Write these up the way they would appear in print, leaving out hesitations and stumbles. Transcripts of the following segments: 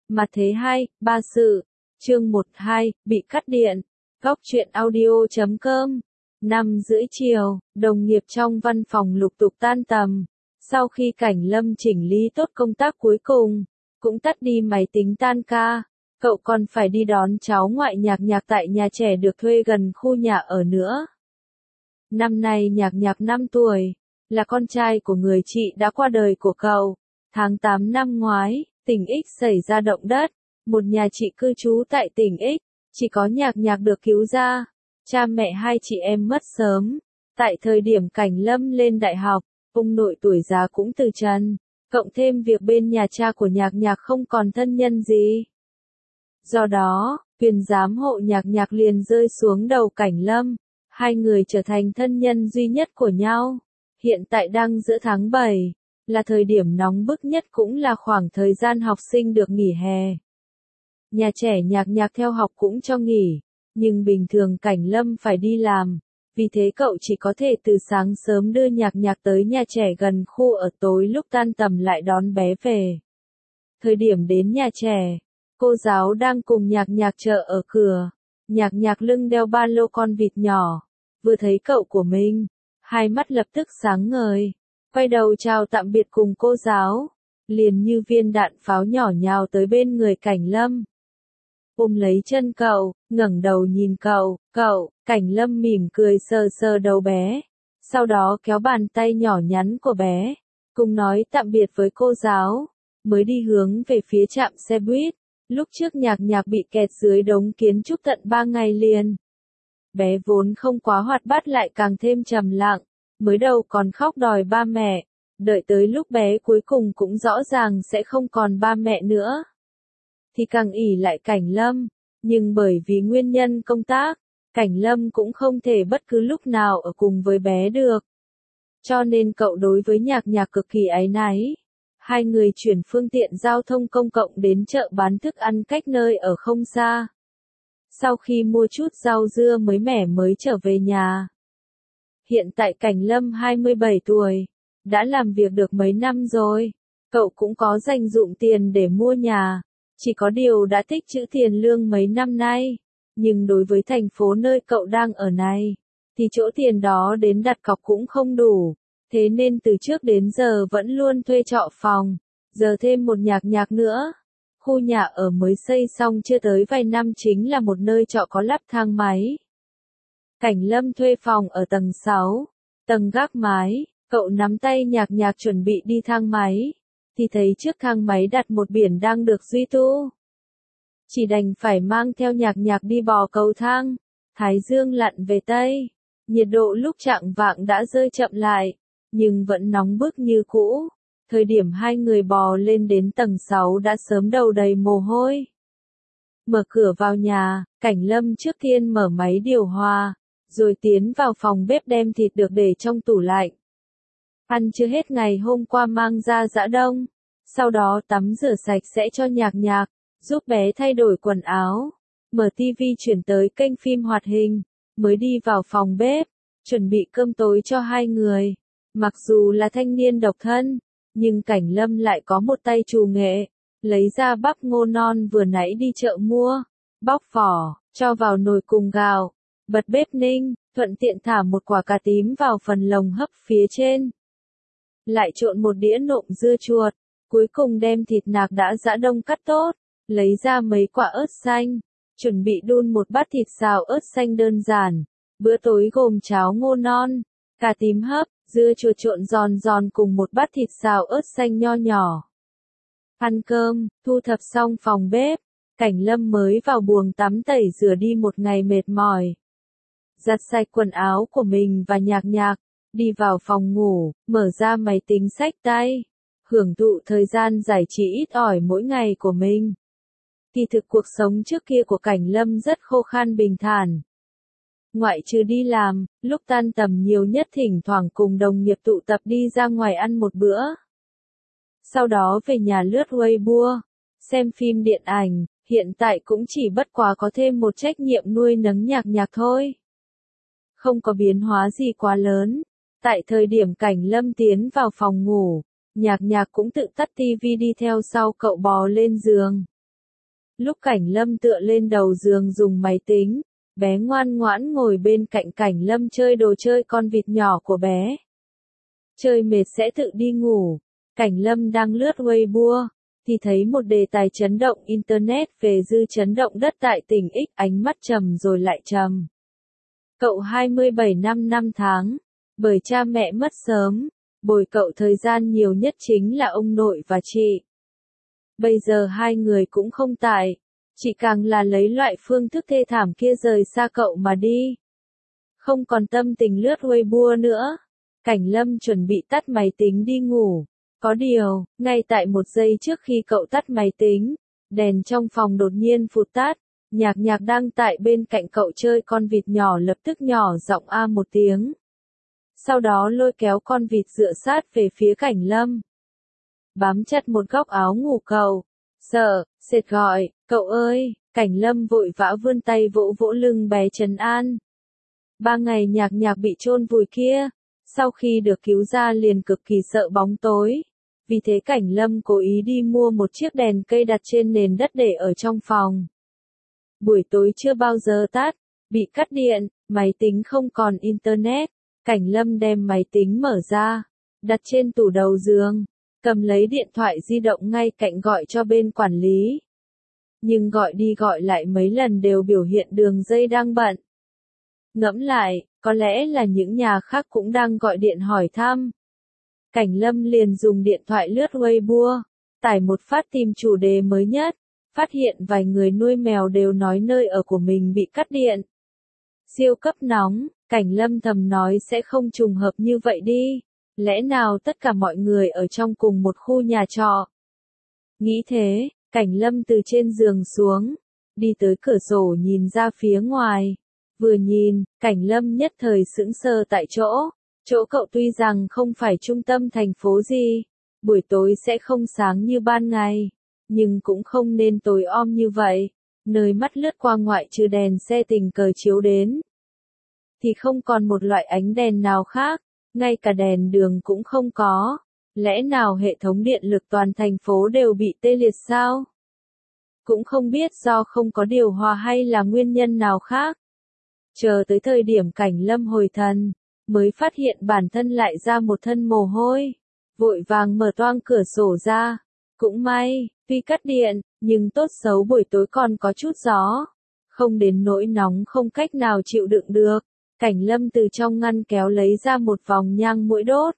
Mặt thế 2, ba sự. Chương 1-2, bị cắt điện. Góc truyện audio.com. 5:30 chiều, đồng nghiệp trong văn phòng lục tục tan tầm. Sau khi Cảnh Lâm chỉnh lý tốt công tác cuối cùng, cũng tắt đi máy tính tan ca. Cậu còn phải đi đón cháu ngoại Nhạc tại nhà trẻ được thuê gần khu nhà ở nữa. Năm nay Nhạc 5 tuổi, là con trai của người chị đã qua đời của cậu. Tháng 8 năm ngoái, tỉnh X xảy ra động đất, một nhà chị cư trú tại tỉnh X, chỉ có Nhạc được cứu ra. Cha mẹ hai chị em mất sớm. Tại thời điểm Cảnh Lâm lên đại học, ông nội tuổi già cũng từ trần, cộng thêm việc bên nhà cha của Nhạc không còn thân nhân gì. Do đó, quyền giám hộ Nhạc liền rơi xuống đầu Cảnh Lâm, hai người trở thành thân nhân duy nhất của nhau. Hiện tại đang giữa tháng 7, là thời điểm nóng bức nhất cũng là khoảng thời gian học sinh được nghỉ hè. Nhà trẻ Nhạc theo học cũng cho nghỉ, nhưng bình thường Cảnh Lâm phải đi làm, vì thế cậu chỉ có thể từ sáng sớm đưa Nhạc tới nhà trẻ gần khu ở, tối lúc tan tầm lại đón bé về. Thời điểm đến nhà trẻ, cô giáo đang cùng Nhạc chờ ở cửa. Nhạc lưng đeo ba lô con vịt nhỏ, vừa thấy cậu của mình, hai mắt lập tức sáng ngời, quay đầu chào tạm biệt cùng cô giáo, liền như viên đạn pháo nhỏ nhào tới bên người Cảnh Lâm. Ôm lấy chân cậu, ngẩng đầu nhìn cậu, Cảnh Lâm mỉm cười sờ đầu bé, sau đó kéo bàn tay nhỏ nhắn của bé, cùng nói tạm biệt với cô giáo, mới đi hướng về phía trạm xe buýt. Lúc trước Nhạc bị kẹt dưới đống kiến trúc tận 3 ngày liền. Bé vốn không quá hoạt bát lại càng thêm trầm lặng, mới đầu còn khóc đòi ba mẹ, đợi tới lúc bé cuối cùng cũng rõ ràng sẽ không còn ba mẹ nữa, thì càng ỷ lại Cảnh Lâm, nhưng bởi vì nguyên nhân công tác, Cảnh Lâm cũng không thể bất cứ lúc nào ở cùng với bé được. Cho nên cậu đối với Nhạc cực kỳ áy náy. Hai người chuyển phương tiện giao thông công cộng đến chợ bán thức ăn cách nơi ở không xa. Sau khi mua chút rau dưa mới mẻ mới trở về nhà. Hiện tại Cảnh Lâm 27 tuổi, đã làm việc được mấy năm rồi, cậu cũng có dành dụm tiền để mua nhà, chỉ có điều đã tích trữ tiền lương mấy năm nay, nhưng đối với thành phố nơi cậu đang ở này, thì chỗ tiền đó đến đặt cọc cũng không đủ. Thế nên từ trước đến giờ vẫn luôn thuê trọ phòng, giờ thêm một Nhạc nữa. Khu nhà ở mới xây xong chưa tới vài năm chính là một nơi trọ có lắp thang máy. Cảnh Lâm thuê phòng ở tầng 6, tầng gác mái, cậu nắm tay Nhạc chuẩn bị đi thang máy, thì thấy trước thang máy đặt một biển đang được duy tu. Chỉ đành phải mang theo Nhạc đi bò cầu thang, thái dương lặn về Tây, nhiệt độ lúc chạng vạng đã rơi chậm lại, nhưng vẫn nóng bức như cũ. Thời điểm hai người bò lên đến tầng 6 đã sớm đầu đầy mồ hôi. Mở cửa vào nhà, Cảnh Lâm trước tiên mở máy điều hòa, rồi tiến vào phòng bếp đem thịt được để trong tủ lạnh. Ăn chưa hết ngày hôm qua mang ra giã đông, sau đó tắm rửa sạch sẽ cho Nhạc, giúp bé thay đổi quần áo, mở tivi chuyển tới kênh phim hoạt hình, mới đi vào phòng bếp, chuẩn bị cơm tối cho hai người. Mặc dù là thanh niên độc thân, nhưng Cảnh Lâm lại có một tay trù nghệ, lấy ra bắp ngô non vừa nãy đi chợ mua, bóc vỏ, cho vào nồi cùng gạo, bật bếp ninh, thuận tiện thả một quả cà tím vào phần lồng hấp phía trên. Lại trộn một đĩa nộm dưa chuột, cuối cùng đem thịt nạc đã giã đông cắt tốt, lấy ra mấy quả ớt xanh, chuẩn bị đun một bát thịt xào ớt xanh đơn giản. Bữa tối gồm cháo ngô non, cà tím hấp, dưa chuột trộn giòn cùng một bát thịt xào ớt xanh nho nhỏ. Ăn cơm, thu thập xong phòng bếp, Cảnh Lâm mới vào buồng tắm tẩy rửa đi một ngày mệt mỏi. Giặt sạch quần áo của mình và Nhạc, đi vào phòng ngủ, mở ra máy tính xách tay, hưởng thụ thời gian giải trí ít ỏi mỗi ngày của mình. Kỳ thực cuộc sống trước kia của Cảnh Lâm rất khô khan bình thản. Ngoại trừ đi làm, lúc tan tầm nhiều nhất thỉnh thoảng cùng đồng nghiệp tụ tập đi ra ngoài ăn một bữa. Sau đó về nhà lướt Weibo, xem phim điện ảnh, hiện tại cũng chỉ bất quá có thêm một trách nhiệm nuôi nấng Nhạc thôi. Không có biến hóa gì quá lớn. Tại thời điểm Cảnh Lâm tiến vào phòng ngủ, Nhạc cũng tự tắt tivi đi theo sau cậu bò lên giường. Lúc Cảnh Lâm tựa lên đầu giường dùng máy tính, bé ngoan ngoãn ngồi bên cạnh Cảnh Lâm chơi đồ chơi con vịt nhỏ của bé. Chơi mệt sẽ tự đi ngủ. Cảnh Lâm đang lướt Weibo, thì thấy một đề tài chấn động Internet về dư chấn động đất tại tỉnh X, ánh mắt trầm rồi lại trầm. Cậu 27 năm tháng, bởi cha mẹ mất sớm, bồi cậu thời gian nhiều nhất chính là ông nội và chị. Bây giờ hai người cũng không tại, chị càng là lấy loại phương thức thê thảm kia rời xa cậu mà đi. Không còn tâm tình lướt Weibo nữa. Cảnh Lâm chuẩn bị tắt máy tính đi ngủ. Có điều, ngay tại một giây trước khi cậu tắt máy tính, đèn trong phòng đột nhiên phụt tắt. Nhạc Nhạc đang tại bên cạnh cậu chơi con vịt nhỏ lập tức nhỏ giọng a một tiếng. Sau đó lôi kéo con vịt dựa sát về phía Cảnh Lâm. Bám chặt một góc áo ngủ cậu. Sợ, sệt gọi, cậu ơi, Cảnh Lâm vội vã vươn tay vỗ vỗ lưng bé trấn an. 3 ngày Nhạc Nhạc bị chôn vùi kia, sau khi được cứu ra liền cực kỳ sợ bóng tối. Vì thế Cảnh Lâm cố ý đi mua một chiếc đèn cây đặt trên nền đất để ở trong phòng. Buổi tối chưa bao giờ tắt, bị cắt điện, máy tính không còn internet. Cảnh Lâm đem máy tính mở ra, đặt trên tủ đầu giường, cầm lấy điện thoại di động ngay cạnh gọi cho bên quản lý. Nhưng gọi đi gọi lại mấy lần đều biểu hiện đường dây đang bận. Ngẫm lại, có lẽ là những nhà khác cũng đang gọi điện hỏi thăm. Cảnh Lâm liền dùng điện thoại lướt Weibo, tải một phát tìm chủ đề mới nhất, phát hiện vài người nuôi mèo đều nói nơi ở của mình bị cắt điện. Siêu cấp nóng, Cảnh Lâm thầm nói sẽ không trùng hợp như vậy đi, lẽ nào tất cả mọi người ở trong cùng một khu nhà trọ. Nghĩ thế, Cảnh Lâm từ trên giường xuống, đi tới cửa sổ nhìn ra phía ngoài. Vừa nhìn, Cảnh Lâm nhất thời sững sờ tại chỗ. Chỗ cậu tuy rằng không phải trung tâm thành phố gì, buổi tối sẽ không sáng như ban ngày, nhưng cũng không nên tối om như vậy. Nơi mắt lướt qua ngoại trừ đèn xe tình cờ chiếu đến, thì không còn một loại ánh đèn nào khác, ngay cả đèn đường cũng không có. Lẽ nào hệ thống điện lực toàn thành phố đều bị tê liệt sao? Cũng không biết do không có điều hòa hay là nguyên nhân nào khác. Chờ tới thời điểm Cảnh Lâm hồi thần, mới phát hiện bản thân lại ra một thân mồ hôi, vội vàng mở toang cửa sổ ra. Cũng may, tuy cắt điện, nhưng tốt xấu buổi tối còn có chút gió, không đến nỗi nóng không cách nào chịu đựng được. Cảnh Lâm từ trong ngăn kéo lấy ra một vòng nhang mũi đốt.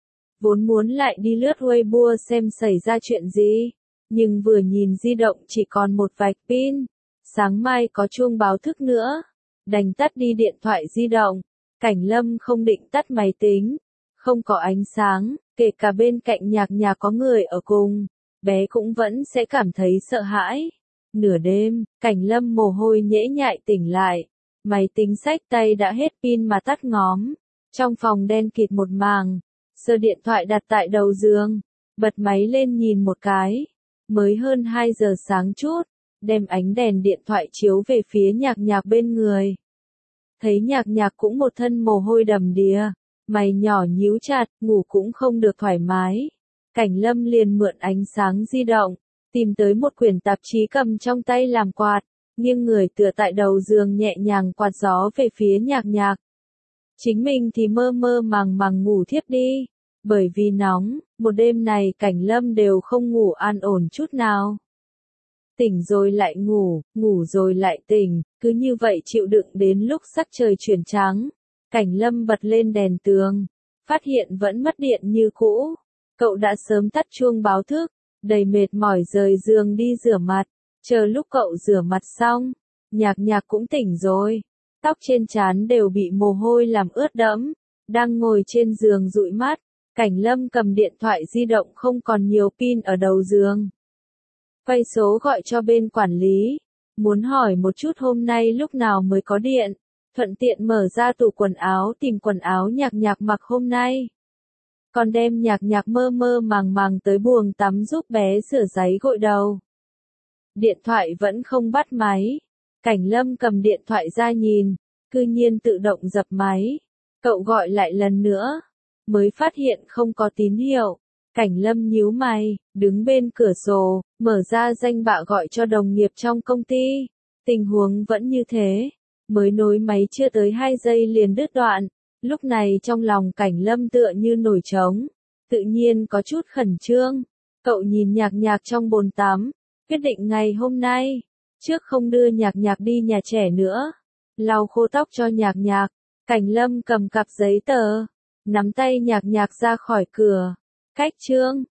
Vốn muốn lại đi lướt Weibo xem xảy ra chuyện gì, nhưng vừa nhìn di động chỉ còn một vạch pin, sáng mai có chuông báo thức nữa, đành tắt đi điện thoại di động. Cảnh Lâm không định tắt máy tính, không có ánh sáng, kể cả bên cạnh Nhạc Nhạc có người ở cùng, bé cũng vẫn sẽ cảm thấy sợ hãi. Nửa đêm, Cảnh Lâm mồ hôi nhễ nhại tỉnh lại, máy tính xách tay đã hết pin mà tắt ngóm, trong phòng đen kịt một màng, sờ điện thoại đặt tại đầu giường, bật máy lên nhìn một cái, mới hơn 2 giờ sáng chút, đem ánh đèn điện thoại chiếu về phía Nhạc Nhạc bên người. Thấy Nhạc Nhạc cũng một thân mồ hôi đầm đìa, mày nhỏ nhíu chặt, ngủ cũng không được thoải mái. Cảnh Lâm liền mượn ánh sáng di động, tìm tới một quyển tạp chí cầm trong tay làm quạt, nghiêng người tựa tại đầu giường nhẹ nhàng quạt gió về phía Nhạc Nhạc. Chính mình thì mơ mơ màng màng ngủ thiếp đi, bởi vì nóng, một đêm này Cảnh Lâm đều không ngủ an ổn chút nào. Tỉnh rồi lại ngủ, ngủ rồi lại tỉnh, cứ như vậy chịu đựng đến lúc sắc trời chuyển trắng. Cảnh Lâm bật lên đèn tường, phát hiện vẫn mất điện như cũ. Cậu đã sớm tắt chuông báo thức, đầy mệt mỏi rời giường đi rửa mặt. Chờ lúc cậu rửa mặt xong, Nhạc Nhạc cũng tỉnh rồi. Tóc trên trán đều bị mồ hôi làm ướt đẫm, đang ngồi trên giường dụi mắt. Cảnh Lâm cầm điện thoại di động không còn nhiều pin ở đầu giường. Quay số gọi cho bên quản lý, muốn hỏi một chút hôm nay lúc nào mới có điện, thuận tiện mở ra tủ quần áo tìm quần áo Nhạc Nhạc mặc hôm nay. Còn đem Nhạc Nhạc mơ mơ màng màng tới buồng tắm giúp bé rửa ráy gội đầu. Điện thoại vẫn không bắt máy. Cảnh Lâm cầm điện thoại ra nhìn, cư nhiên tự động dập máy. Cậu gọi lại lần nữa, mới phát hiện không có tín hiệu. Cảnh Lâm nhíu mày, đứng bên cửa sổ, mở ra danh bạ gọi cho đồng nghiệp trong công ty. Tình huống vẫn như thế, mới nối máy chưa tới 2 giây liền đứt đoạn. Lúc này trong lòng Cảnh Lâm tựa như nổi trống, tự nhiên có chút khẩn trương. Cậu nhìn Nhạc Nhạc trong bồn tắm, quyết định ngày hôm nay, trước không đưa Nhạc Nhạc đi nhà trẻ nữa, lau khô tóc cho Nhạc Nhạc. Cảnh Lâm cầm cặp giấy tờ, nắm tay Nhạc Nhạc ra khỏi cửa. Cách Trương,